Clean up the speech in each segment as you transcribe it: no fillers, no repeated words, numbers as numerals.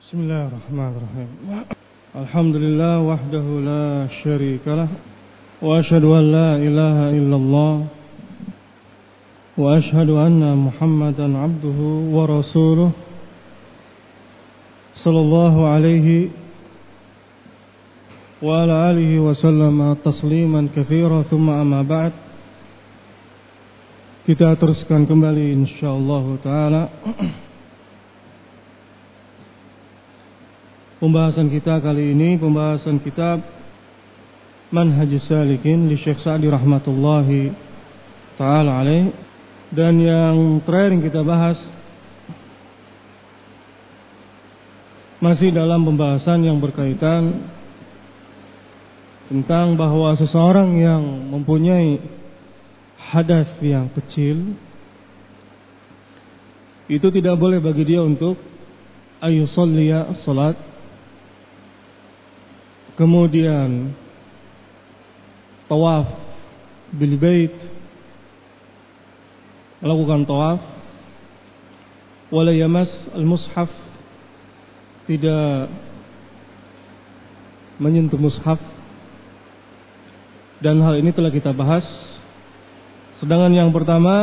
Bismillahirrahmanirrahim. Alhamdulillah wahdahu la syarika lah wa asyhadu an la ilaha illallah wa asyhadu anna Muhammadan abduhu wa rasuluh sallallahu alaihi wa ala alihi wa sallama tasliman katsira thumma amma ba'd. Kita teruskan kembali insyaallah taala pembahasan kita kali ini, pembahasan kitab Manhajus Salikin li Syekh Sa'di rahmatullahi ta'ala alaih. Dan yang terakhir yang kita bahas masih dalam pembahasan yang berkaitan tentang bahwa seseorang yang mempunyai hadas yang kecil itu tidak boleh bagi dia untuk ayusalliya salat, kemudian tawaf bil bait, melakukan tawaf, wala yamas al mushaf, tidak menyentuh mushaf, dan hal ini telah kita bahas. Sedangkan yang pertama,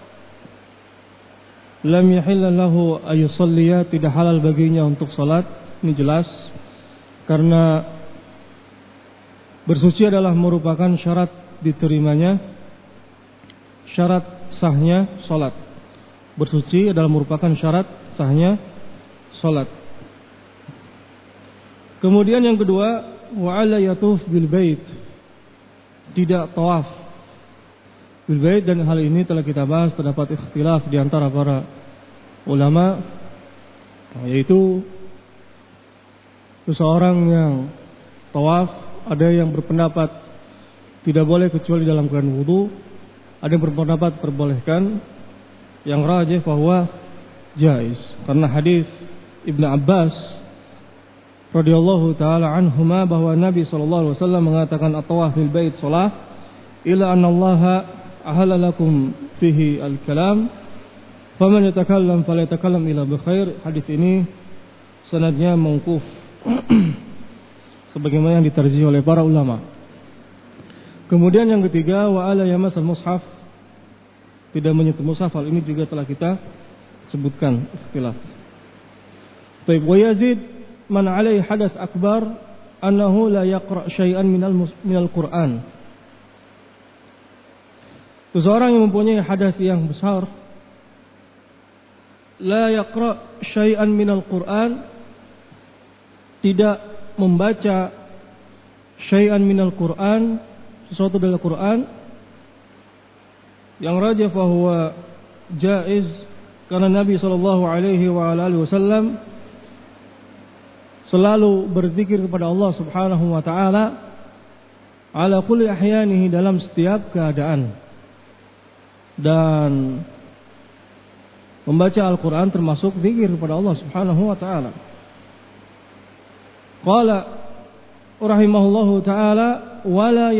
lam yahilla lahu ayusalliya, tidak halal baginya untuk salat. Ini jelas karena bersuci adalah merupakan syarat diterimanya, syarat sahnya salat. Bersuci adalah merupakan syarat sahnya salat. Kemudian yang kedua, wa ala yatuf bil bait, tidak tawaf bil bait, dan hal ini telah kita bahas, terdapat ikhtilaf di antara para ulama, yaitu seseorang yang tawaf, ada yang berpendapat tidak boleh kecuali dalam keadaan wudu, ada yang berpendapat perbolehkan. Yang rajih bahwa jaiz, karena hadis Ibnu Abbas radhiyallahu taala anhuma bahwa Nabi sallallahu alaihi wasallam mengatakan at-tawaf fil bait shalah ila anna Allah ahalla lakum fihi al-kalam faman yatakallam falyatakallam ila bi khair. Hadis ini sanadnya mauquf sebagaimana yang ditarjih oleh para ulama. Kemudian yang ketiga, wa ala yamas al-mushaf, tidak menyentuh mushaf. Hal ini juga telah kita sebutkan ikhtilaf. Baik, wa yazid man alaihi hadath akbar annahu la yaqra syai'an minal Qur'an. Seseorang yang mempunyai hadath yang besar, la yaqra syai'an minal Qur'an, tidak membaca syai'an minal Qur'an, sesuatu dari Al-Quran. Yang rajih bahwa jaiz, karena Nabi sallallahu alaihi wa alihi wasallam selalu berzikir kepada Allah Subhanahu wa taala ala kulli ahyanihi, dalam setiap keadaan. Dan membaca Al-Quran termasuk zikir kepada Allah Subhanahu wa taala. Qala rahimahullahu ta'ala wala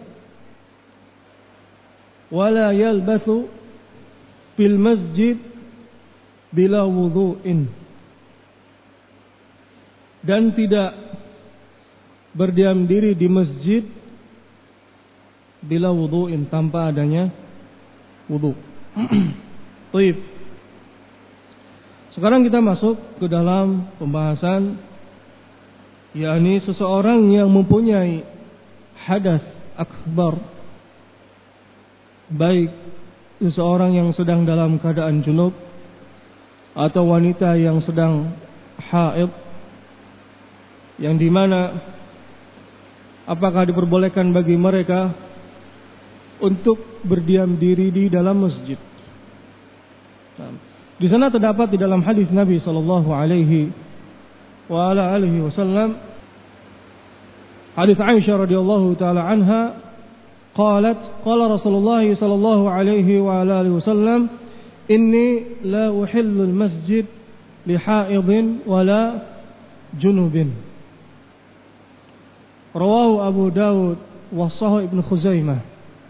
yalbathu fil masjid bila wudu'in, dan tidak berdiam diri di masjid bila wudu'in, tanpa adanya wudu'. Baik. Sekarang kita masuk ke dalam pembahasan, yakni seseorang yang mempunyai hadas akbar, baik seseorang yang sedang dalam keadaan junub atau wanita yang sedang haid, yang dimana apakah diperbolehkan bagi mereka untuk berdiam diri di dalam masjid. Di sana terdapat di dalam hadis Nabi sallallahu alaihi wa ala alihi wasallam, hadis Aisyah radhiyallahu taala anha, qalat qala Rasulullah sallallahu alaihi wa ala alihi wasallam inni la uhillu al-masjid li haidin wala junubin. Rawahu Abu Dawud wa Sahih Ibnu Khuzaimah.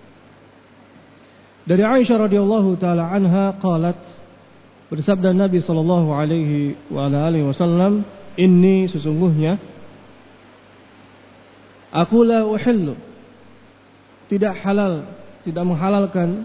Dari Aisyah radhiyallahu taala anha qalat, bersabda Nabi sallallahu alaihi wa ala alihi wasallam, inni sesungguhnya aku la uhillu, tidak halal, tidak menghalalkan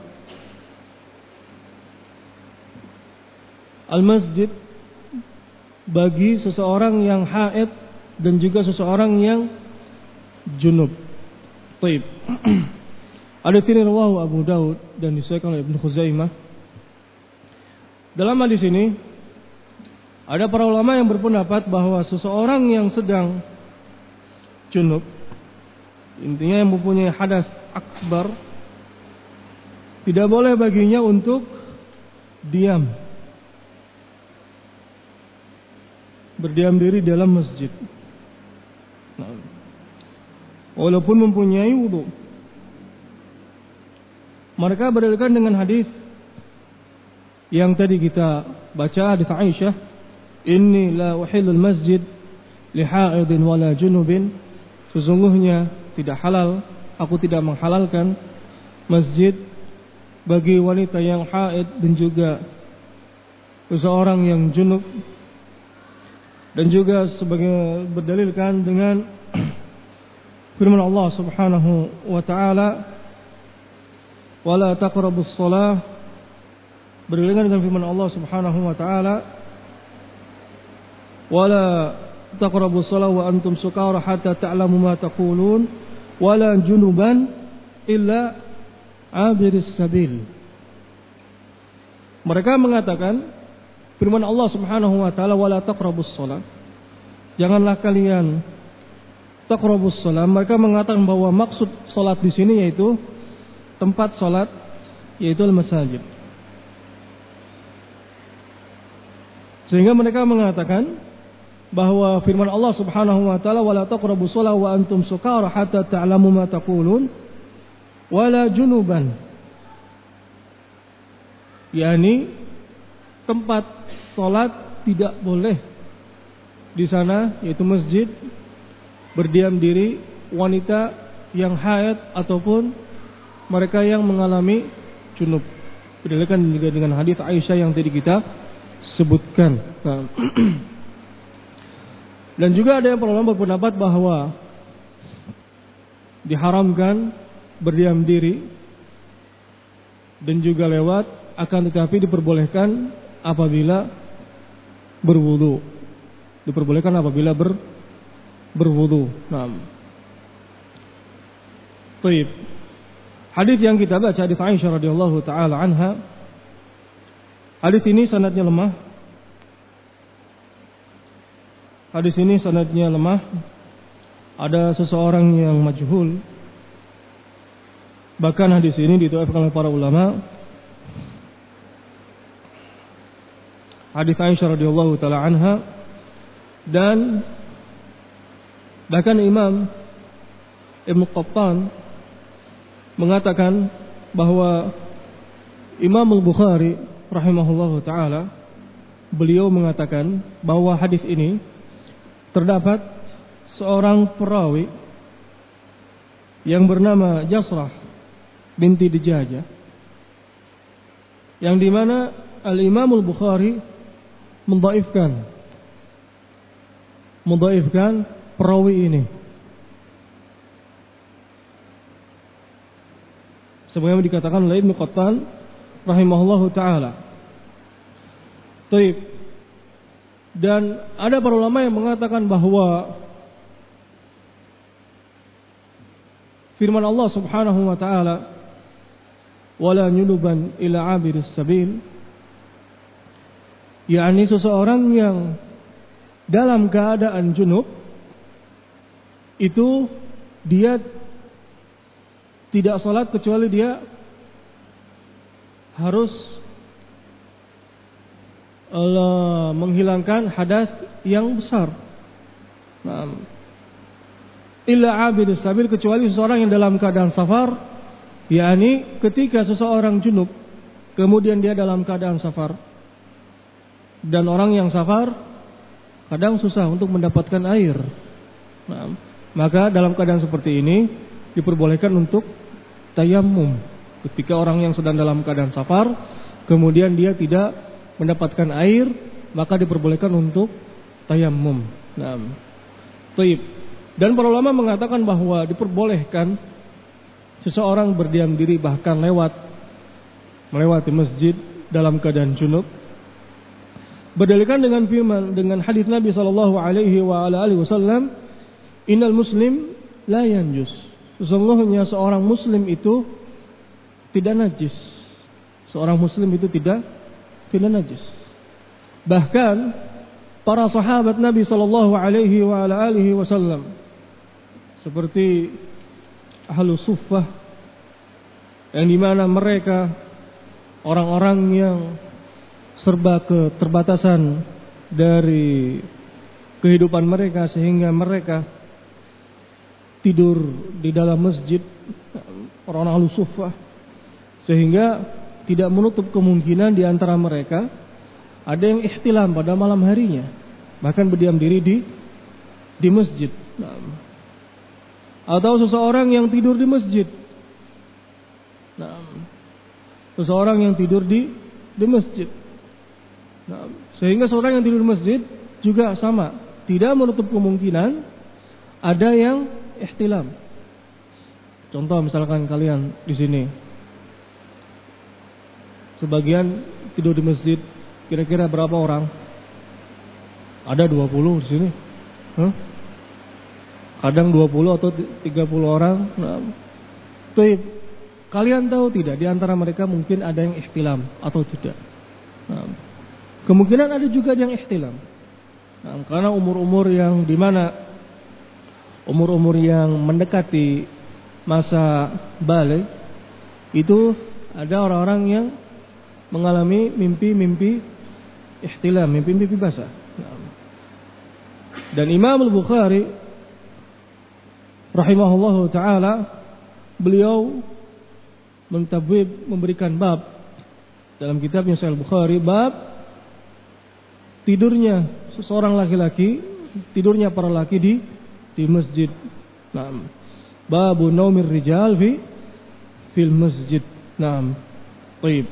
al-masjid bagi seseorang yang haid dan juga seseorang yang junub. Baik. Hadis ini rawahu Abu Daud dan disahihkan oleh Ibnu Khuzaimah. Dalam hadis ini ada para ulama yang berpendapat bahwa seseorang yang sedang junub, intinya yang mempunyai hadas akbar, tidak boleh baginya untuk diam, berdiam diri dalam masjid, walaupun mempunyai wudu. Mereka berdalilkan dengan hadis yang tadi kita baca, hadis Aisyah, inni la uhillul masjid li haidin wala junubin, sesungguhnya tidak halal, aku tidak menghalalkan masjid bagi wanita yang haid dan juga seseorang yang junub. Dan juga sebagai berdalilkan dengan firman Allah Subhanahu wa taala, wala taqrabus shalah, berdalilkan dengan firman Allah Subhanahu wa taala, wala taqrabus shalah wa antum sukara hatta ta'lamu ma taqulun wala junuban illa abiris sabil. Mereka mengatakan firman Allah Subhanahu wa taala, wala taqrabus shalah, janganlah kalian taqrabus shalah. Mereka mengatakan bahwa maksud salat di sini yaitu tempat salat, yaitu al-masajid. Sehingga mereka mengatakan bahwa firman Allah Subhanahu wa taala, wala taqrabus shalah wa antum sukara hatta ta'lamu ma taqulun wala junuban, yakni tempat salat tidak boleh di sana, yaitu masjid, berdiam diri wanita yang haid ataupun mereka yang mengalami junub. Berdalilkan juga dengan hadis Aisyah yang tadi kita sebutkan. Dan juga ada yang ulama berpendapat bahwa diharamkan berdiam diri dan juga lewat, akan tetapi diperbolehkan apabila berwudu. Diperbolehkan apabila berwudu. Baik. Hadis yang kita baca, hadis Aisyah radhiyallahu taala anha. Hadis ini sanadnya lemah. Hadis ini sanadnya lemah. Ada seseorang yang majhul. Bahkan hadis ini diriwayatkan oleh para ulama. Hadis Aisyah radhiyallahu taala anha, dan bahkan Imam Ibnu Qattan mengatakan bahwa Imam Al-Bukhari rahimahullahu taala, beliau mengatakan bahwa hadis ini terdapat seorang perawi yang bernama Jasrah binti Dijajah, yang dimana Al-Imam Al-Bukhari mendhaifkan perawi ini. Sebagaimana dikatakan oleh Ibnu Qattan rahimahullahu taala. Baik. Dan ada para ulama yang mengatakan bahwa firman Allah Subhanahu wa taala, wala nyunuban ila abiris sabil, yakni seseorang yang dalam keadaan junub itu dia tidak salat kecuali dia harus menghilangkan hadas yang besar. Illa abidus sabil, kecuali seseorang yang dalam keadaan safar, yakni ketika seseorang junub kemudian dia dalam keadaan safar, dan orang yang safar kadang susah untuk mendapatkan air. Maka dalam keadaan seperti ini diperbolehkan untuk tayammum. Ketika orang yang sedang dalam keadaan safar kemudian dia tidak mendapatkan air, maka diperbolehkan untuk tayammum. Nah, taib. Dan para ulama mengatakan bahwa diperbolehkan seseorang berdiam diri bahkan melewati masjid dalam keadaan junub. Berdalilkan dengan hadis Nabi sallallahu alaihi wasallam, "Innal muslim la yanjus." Sesungguhnya seorang muslim itu tidak najis. Seorang muslim itu tidak najis. Bahkan para sahabat Nabi sallallahu alaihi wasallam seperti Ahlus Suffah, yang dimana mereka orang-orang yang serba keterbatasan dari kehidupan mereka, sehingga mereka tidur di dalam masjid, orang-orang Ahlus Suffah, sehingga tidak menutup kemungkinan di antara mereka ada yang ihtilam pada malam harinya, bahkan berdiam diri di masjid. Atau seseorang yang tidur di masjid. Seseorang yang tidur di masjid. Sehingga seorang yang tidur di masjid juga sama, tidak menutup kemungkinan ada yang ihtilam. Contoh misalkan kalian di sini, sebagian tidur di masjid, kira-kira berapa orang? Ada 20 di sini. Kadang 20 atau 30 orang. Kalian tahu tidak di antara mereka mungkin ada yang ihtilam atau tidak? Kemungkinan ada juga yang ihtilam. Karena umur-umur yang dimana umur-umur yang mendekati masa balik itu ada orang-orang yang mengalami mimpi-mimpi ihtilam, mimpi-mimpi basah. Dan Imam Al-Bukhari rahimahullahu ta'ala, beliau memberikan bab dalam kitabnya Sahih Bukhari, bab tidurnya seseorang laki-laki, tidurnya para laki di masjid. Babu naumir rijal fil masjid. Baik.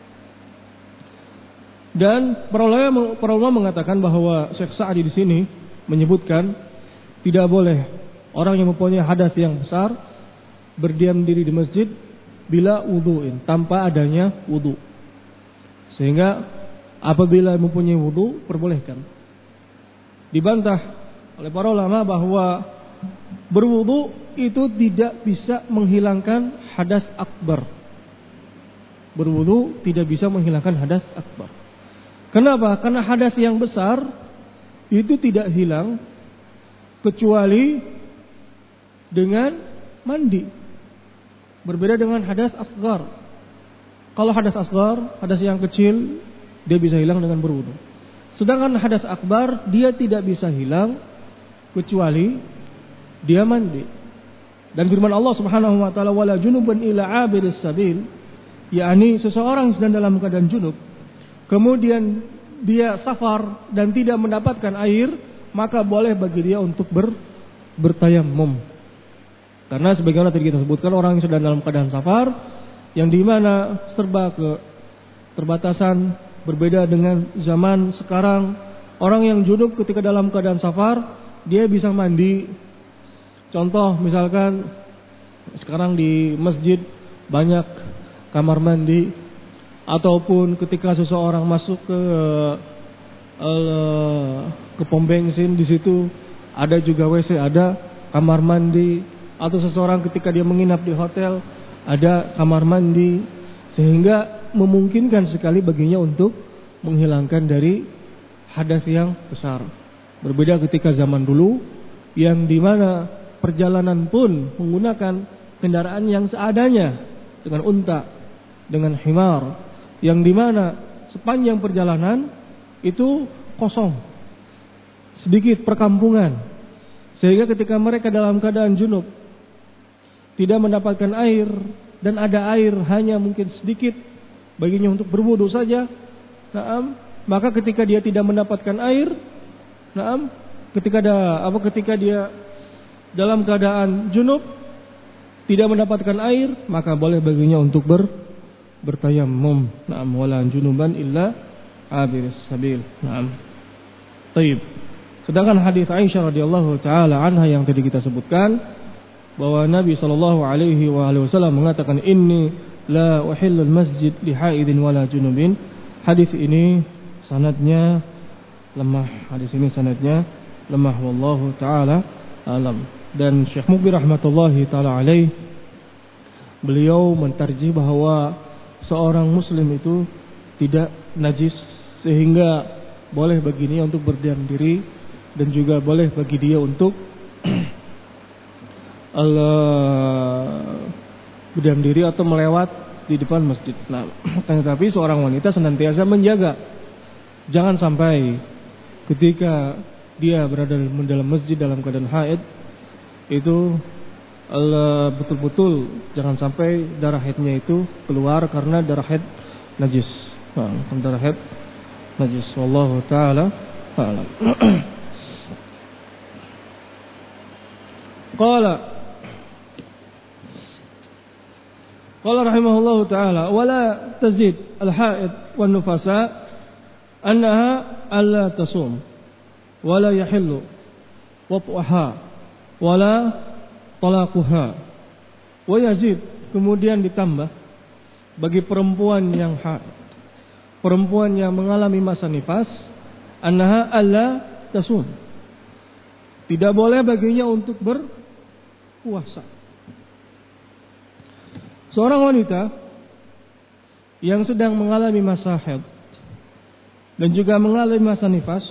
Dan para ulama mengatakan bahwa Syekh Sa'di di sini menyebutkan tidak boleh orang yang mempunyai hadas yang besar berdiam diri di masjid bila wudu'in, tanpa adanya wudu. Sehingga apabila mempunyai wudu, perbolehkan. Dibantah oleh para ulama bahwa berwudu itu tidak bisa menghilangkan hadas akbar. Berwudu tidak bisa menghilangkan hadas akbar. Kenapa? Karena hadas yang besar itu tidak hilang kecuali dengan mandi. Berbeda dengan hadas asghar. Kalau hadas asghar, hadas yang kecil, dia bisa hilang dengan berwudu. Sedangkan hadas akbar, dia tidak bisa hilang kecuali dia mandi. Dan firman Allah Subhanahu wa taala, wala junuban ila abiris sabil, yakni seseorang sedang dalam keadaan junub, kemudian dia safar dan tidak mendapatkan air, maka boleh bagi dia untuk bertayammum. Karena sebagaimana tadi kita sebutkan, orang yang sedang dalam keadaan safar, yang dimana serba keterbatasan, berbeda dengan zaman sekarang. Orang yang junub ketika dalam keadaan safar, dia bisa mandi. Contoh misalkan sekarang di masjid banyak kamar mandi, ataupun ketika seseorang masuk ke pom bensin, di situ ada juga WC, ada kamar mandi. Atau seseorang ketika dia menginap di hotel, ada kamar mandi, sehingga memungkinkan sekali baginya untuk menghilangkan dari hadas yang besar. Berbeda ketika zaman dulu, yang dimana perjalanan pun menggunakan kendaraan yang seadanya, dengan unta, dengan himar, yang dimana sepanjang perjalanan itu kosong, sedikit perkampungan, sehingga ketika mereka dalam keadaan junub, tidak mendapatkan air, dan ada air hanya mungkin sedikit baginya untuk berwudu saja, maka ketika dia tidak mendapatkan air, ketika dia dalam keadaan junub tidak mendapatkan air, maka boleh baginya untuk bertayammum. Wala junuban illa abiris sabil. Taib. Sedangkan hadis Aisyah radhiyallahu taala anha yang tadi kita sebutkan bahwa Nabi sallallahu alaihi wasallam mengatakan inni la uhillul masjid li haidin wala junubin. Hadis ini sanadnya lemah. Hadis ini sanadnya lemah, wallahu taala alam. Dan Syekh Mukbir rahmatullahi taala alaih, beliau mentarjih bahwa seorang muslim itu tidak najis, sehingga boleh baginya untuk berdiam diri dan juga boleh bagi dia untuk berdiam diri atau melewat di depan masjid. Nah, tetapi seorang wanita senantiasa menjaga, jangan sampai ketika dia berada dalam masjid dalam keadaan haid itu betul-betul jangan sampai darah haidnya itu keluar karena darah haid najis. Darah haid najis. Wallahu taala a'lam. Qala rahimahullahu taala wala tazid al-haid wan nufasa annaha alla tasum wala yahillu wat'aha wala talaquha wa yazid. Kemudian ditambah bagi perempuan yang haid, perempuan yang mengalami masa nifas, annaha alla tasum, tidak boleh baginya untuk berpuasa. Seorang wanita yang sedang mengalami masa haid dan juga mengalami masa nifas,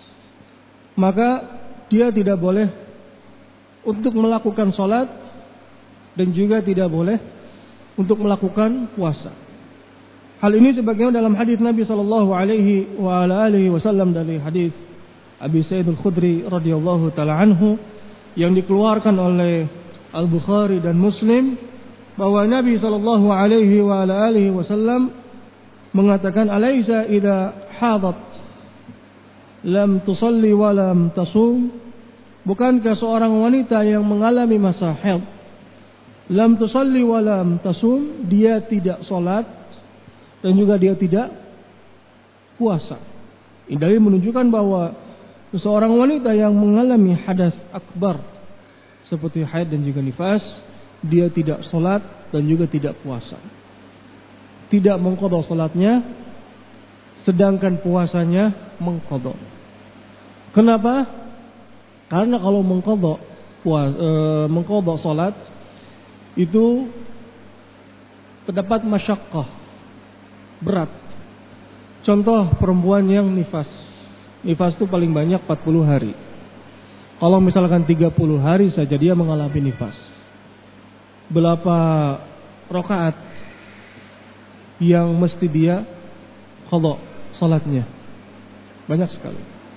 maka dia tidak boleh untuk melakukan sholat dan juga tidak boleh untuk melakukan puasa. Hal ini sebagaimana dalam hadis Nabi sallallahu alaihi wasallam dari hadis Abi Sa'id Al-Khudri radhiyallahu taala anhu yang dikeluarkan oleh Al-Bukhari dan Muslim, bahwa Nabi sallallahu alaihi wasallam mengatakan, "Alaisa idza hadat lam tusalli wa lam tasum?" Bukankah seorang wanita yang mengalami masa haid, lam tusalli wa lam tasum, dia tidak salat dan juga dia tidak puasa. Ini dalil menunjukkan bahwa seorang wanita yang mengalami hadas akbar seperti haid dan juga nifas, dia tidak salat dan juga tidak puasa. Tidak mengqadha salatnya, sedangkan puasanya mengqadha. Kenapa? Karena kalau mengqadha salat itu terdapat masyaqqah, berat. Contoh perempuan yang nifas. Nifas itu paling banyak 40 hari. Kalau misalkan 30 hari saja dia mengalami nifas, berapa rakaat yang mesti dia qadha salatnya? Banyak sekali.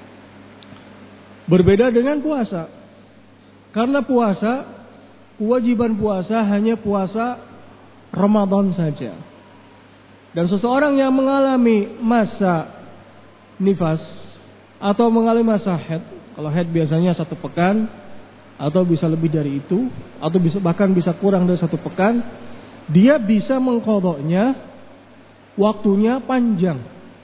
Berbeda dengan puasa. Karena puasa, kewajiban puasa hanya puasa Ramadan saja. Dan seseorang yang mengalami masa nifas atau mengalami masa haid, kalau haid biasanya 1 pekan atau bisa lebih dari itu, atau bahkan bisa kurang dari 1 pekan, dia bisa mengqadhanya, waktunya panjang.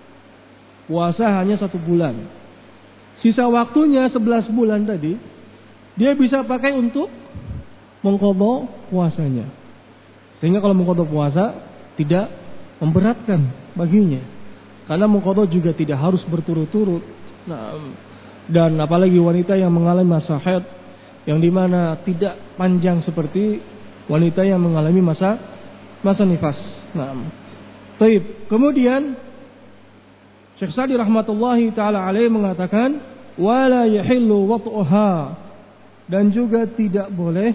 Puasa hanya 1 bulan. Sisa waktunya 11 bulan tadi, dia bisa pakai untuk mengqadha puasanya. Sehingga kalau mengqadha puasa tidak memberatkan baginya. Karena mengqadha juga tidak harus berturut-turut. Nah, dan apalagi wanita yang mengalami masa haid, yang dimana tidak panjang seperti wanita yang mengalami masa nifas. Nah, baik. Kemudian Syekh Sa'di rahmatullahi taala alaih mengatakan wala yahillu wat'uha, dan juga tidak boleh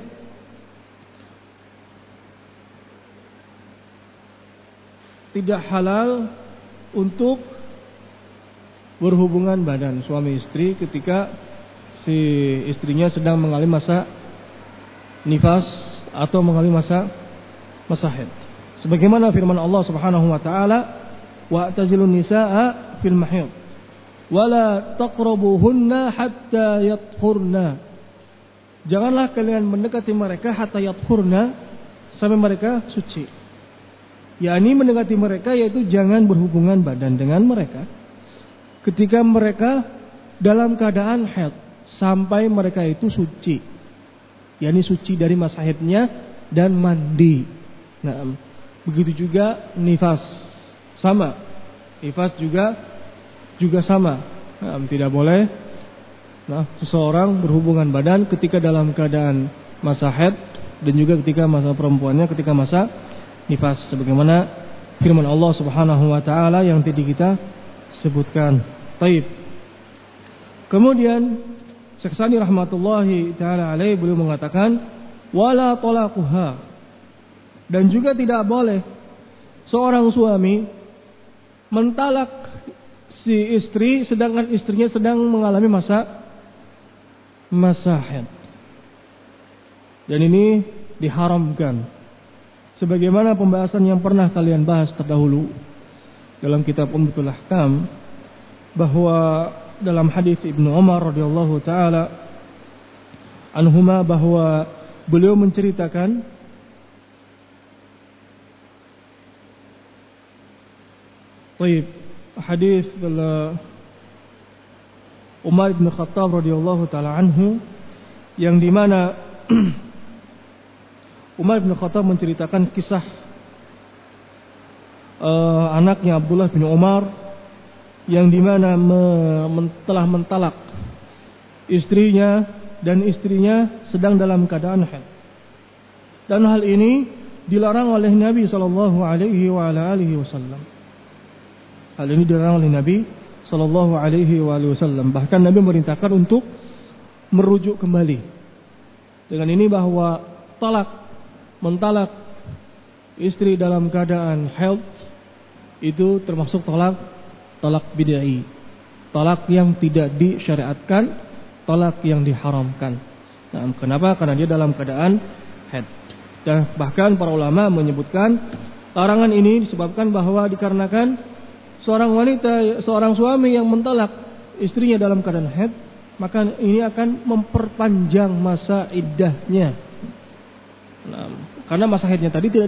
tidak halal untuk berhubungan badan suami istri ketika si istrinya sedang mengalami masa nifas atau mengalami masa haid. Sebagaimana firman Allah Subhanahu wa taala, wa'tazilun nisaa fil mahid wala taqrabuhunna hatta yathurna. Janganlah kalian mendekati mereka hatta yathurna, sampai mereka suci. yakni mendekati mereka, yaitu jangan berhubungan badan dengan mereka ketika mereka dalam keadaan haid sampai mereka itu suci, yakni suci dari masa haidnya dan mandi. Nah, begitu juga nifas, sama. Nifas juga sama. Nah, tidak boleh seseorang berhubungan badan ketika dalam keadaan masa haid dan juga ketika masa perempuannya ketika masa nifas, sebagaimana firman Allah Subhanahu wa taala yang tadi kita sebutkan. Taib. Kemudian Syekh Sa'di rahmatullahi taala alaihi beliau mengatakan wala talaquha, dan juga tidak boleh seorang suami mentalak si istri sedangkan istrinya sedang mengalami masa haid. Dan ini diharamkan. Sebagaimana pembahasan yang pernah kalian bahas terdahulu dalam kitab Umdatul Ahkam, bahwa dalam hadis Ibnu Umar radhiyallahu taala anhuma bahwa beliau menceritakan hadis Umar bin Khattab radhiyallahu taala anhu, yang dimana Umar bin Khattab menceritakan kisah anaknya Abdullah bin Umar yang dimana telah mentalak istrinya dan istrinya sedang dalam keadaan haid. Dan hal ini dilarang oleh Nabi sallallahu alaihi wasallam. Hal ini dilarang oleh Nabi sallallahu alaihi wasallam. Bahkan Nabi merintahkan untuk merujuk kembali. Dengan ini bahwa mentalak istri dalam keadaan haid itu termasuk talak bid'ah, talak yang tidak disyariatkan, talak yang diharamkan. Nah, kenapa? Karena dia dalam keadaan haid. Dan bahkan para ulama menyebutkan larangan ini disebabkan bahwa dikarenakan seorang suami yang mentalak istrinya dalam keadaan haid, maka ini akan memperpanjang masa iddahnya. Nah, karena masa haidnya tadi tidak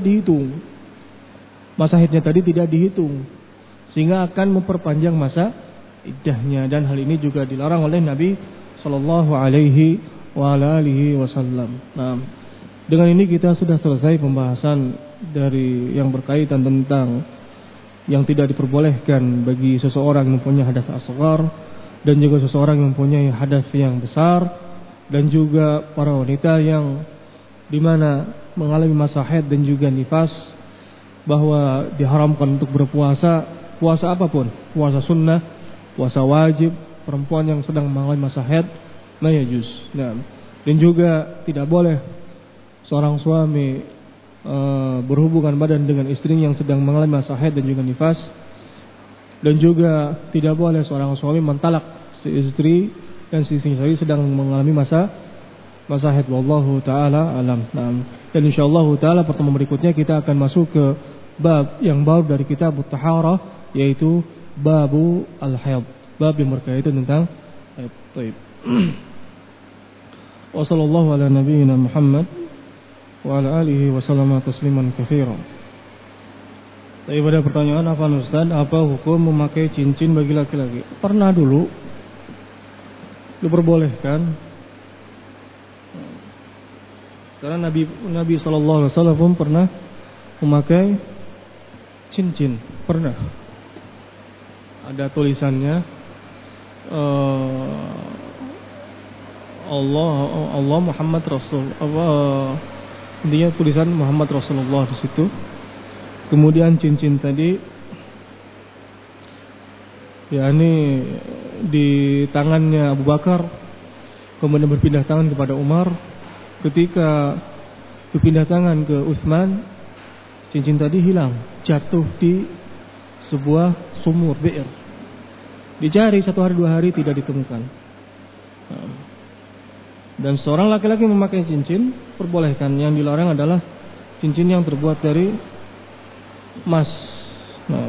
dihitung, sehingga akan memperpanjang masa iddahnya. Dan hal ini juga dilarang oleh Nabi Sallallahu Alaihi Wasallam. Nah, dengan ini kita sudah selesai pembahasan dari yang berkaitan tentang yang tidak diperbolehkan bagi seseorang yang mempunyai hadas asghar dan juga seseorang yang mempunyai hadas yang besar, dan juga para wanita yang dimana mengalami masa haid dan juga nifas, bahwa diharamkan untuk berpuasa, puasa apapun, puasa sunnah, puasa wajib, perempuan yang sedang mengalami masa haid, la yajuz. Nah, dan juga tidak boleh seorang suami berhubungan badan dengan istrinya yang sedang mengalami masa haid dan juga nifas, dan juga tidak boleh seorang suami mentalak si istri dan si istri sedang mengalami masa haid. Wallahu taala alam. Nah, dan insyaallah taala pertemuan berikutnya kita akan masuk ke bab yang baru dari kitab At-Taharah, yaitu babu al-haid, bab yang berkaitan tentang haid. Baik. Wa sallallahu ala nabiyyina Muhammad wa ala alihi wa sallama tasliman katsiran. Ada pertanyaan, apa Ustaz, apa hukum memakai cincin bagi laki-laki? Pernah dulu diperbolehkan, karena Nabi sallallahu alaihi wasallam pernah memakai cincin, pernah. Ada tulisannya Allah Muhammad Rasul, intinya tulisan Muhammad Rasulullah di situ. Kemudian cincin tadi yakni di tangannya Abu Bakar, kemudian berpindah tangan kepada Umar. Ketika berpindah tangan ke Utsman, cincin tadi hilang, jatuh di sebuah sumur bi'r. Dicari 1 hari 2 hari tidak ditemukan. Dan seorang laki-laki memakai cincin perbolehkan. Yang dilarang adalah cincin yang terbuat dari emas. Nah,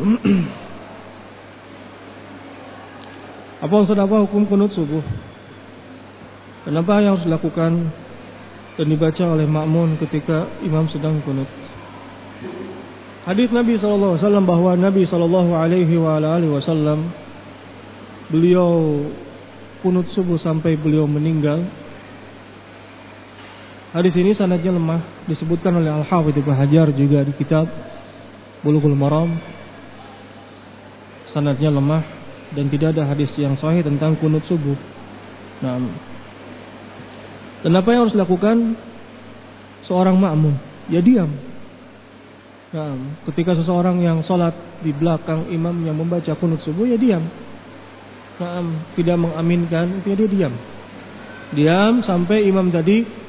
apa hukum kunut subuh? Kenapa yang harus dilakukan dan dibaca oleh makmum ketika imam sedang kunut? Hadis Nabi sallallahu alaihi wasallam, bahwa Nabi sallallahu alaihi wasallam beliau kunut subuh sampai beliau meninggal. Hadis ini sanadnya lemah, disebutkan oleh Al-Hafidz Ibnu Hajar juga di kitab Bulughul Maram. Sanadnya lemah dan tidak ada hadis yang sahih tentang kunut subuh. Nah, dan apa yang harus dilakukan seorang makmum? Ya diam. Nah, ketika seseorang yang sholat di belakang imam yang membaca kunut subuh, ya diam. Nah, tidak mengaminkan, dia diam. Diam sampai imam tadi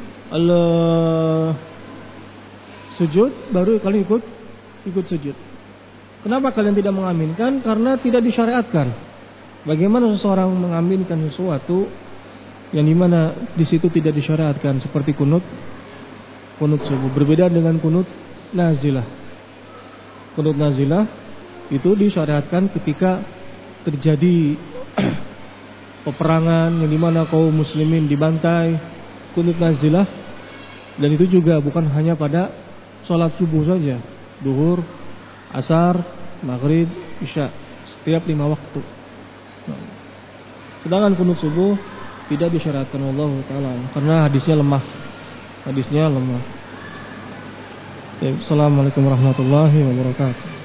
sujud, baru kalian ikut sujud. Kenapa kalian tidak mengaminkan? Karena tidak disyariatkan. Bagaimana seseorang mengaminkan sesuatu yang dimana di situ tidak disyariatkan, seperti kunut subuh. Berbeda dengan kunut nazilah. Kunut nazilah itu disyariatkan ketika terjadi peperangan yang dimana kaum muslimin dibantai. Kunut nazilah, dan itu juga bukan hanya pada sholat subuh saja, duhur, asar, maghrib, isya, setiap 5 waktu. Sedangkan kunut subuh tidak disyariatkan Allah Ta'ala karena hadisnya lemah. Assalamualaikum warahmatullahi wabarakatuh.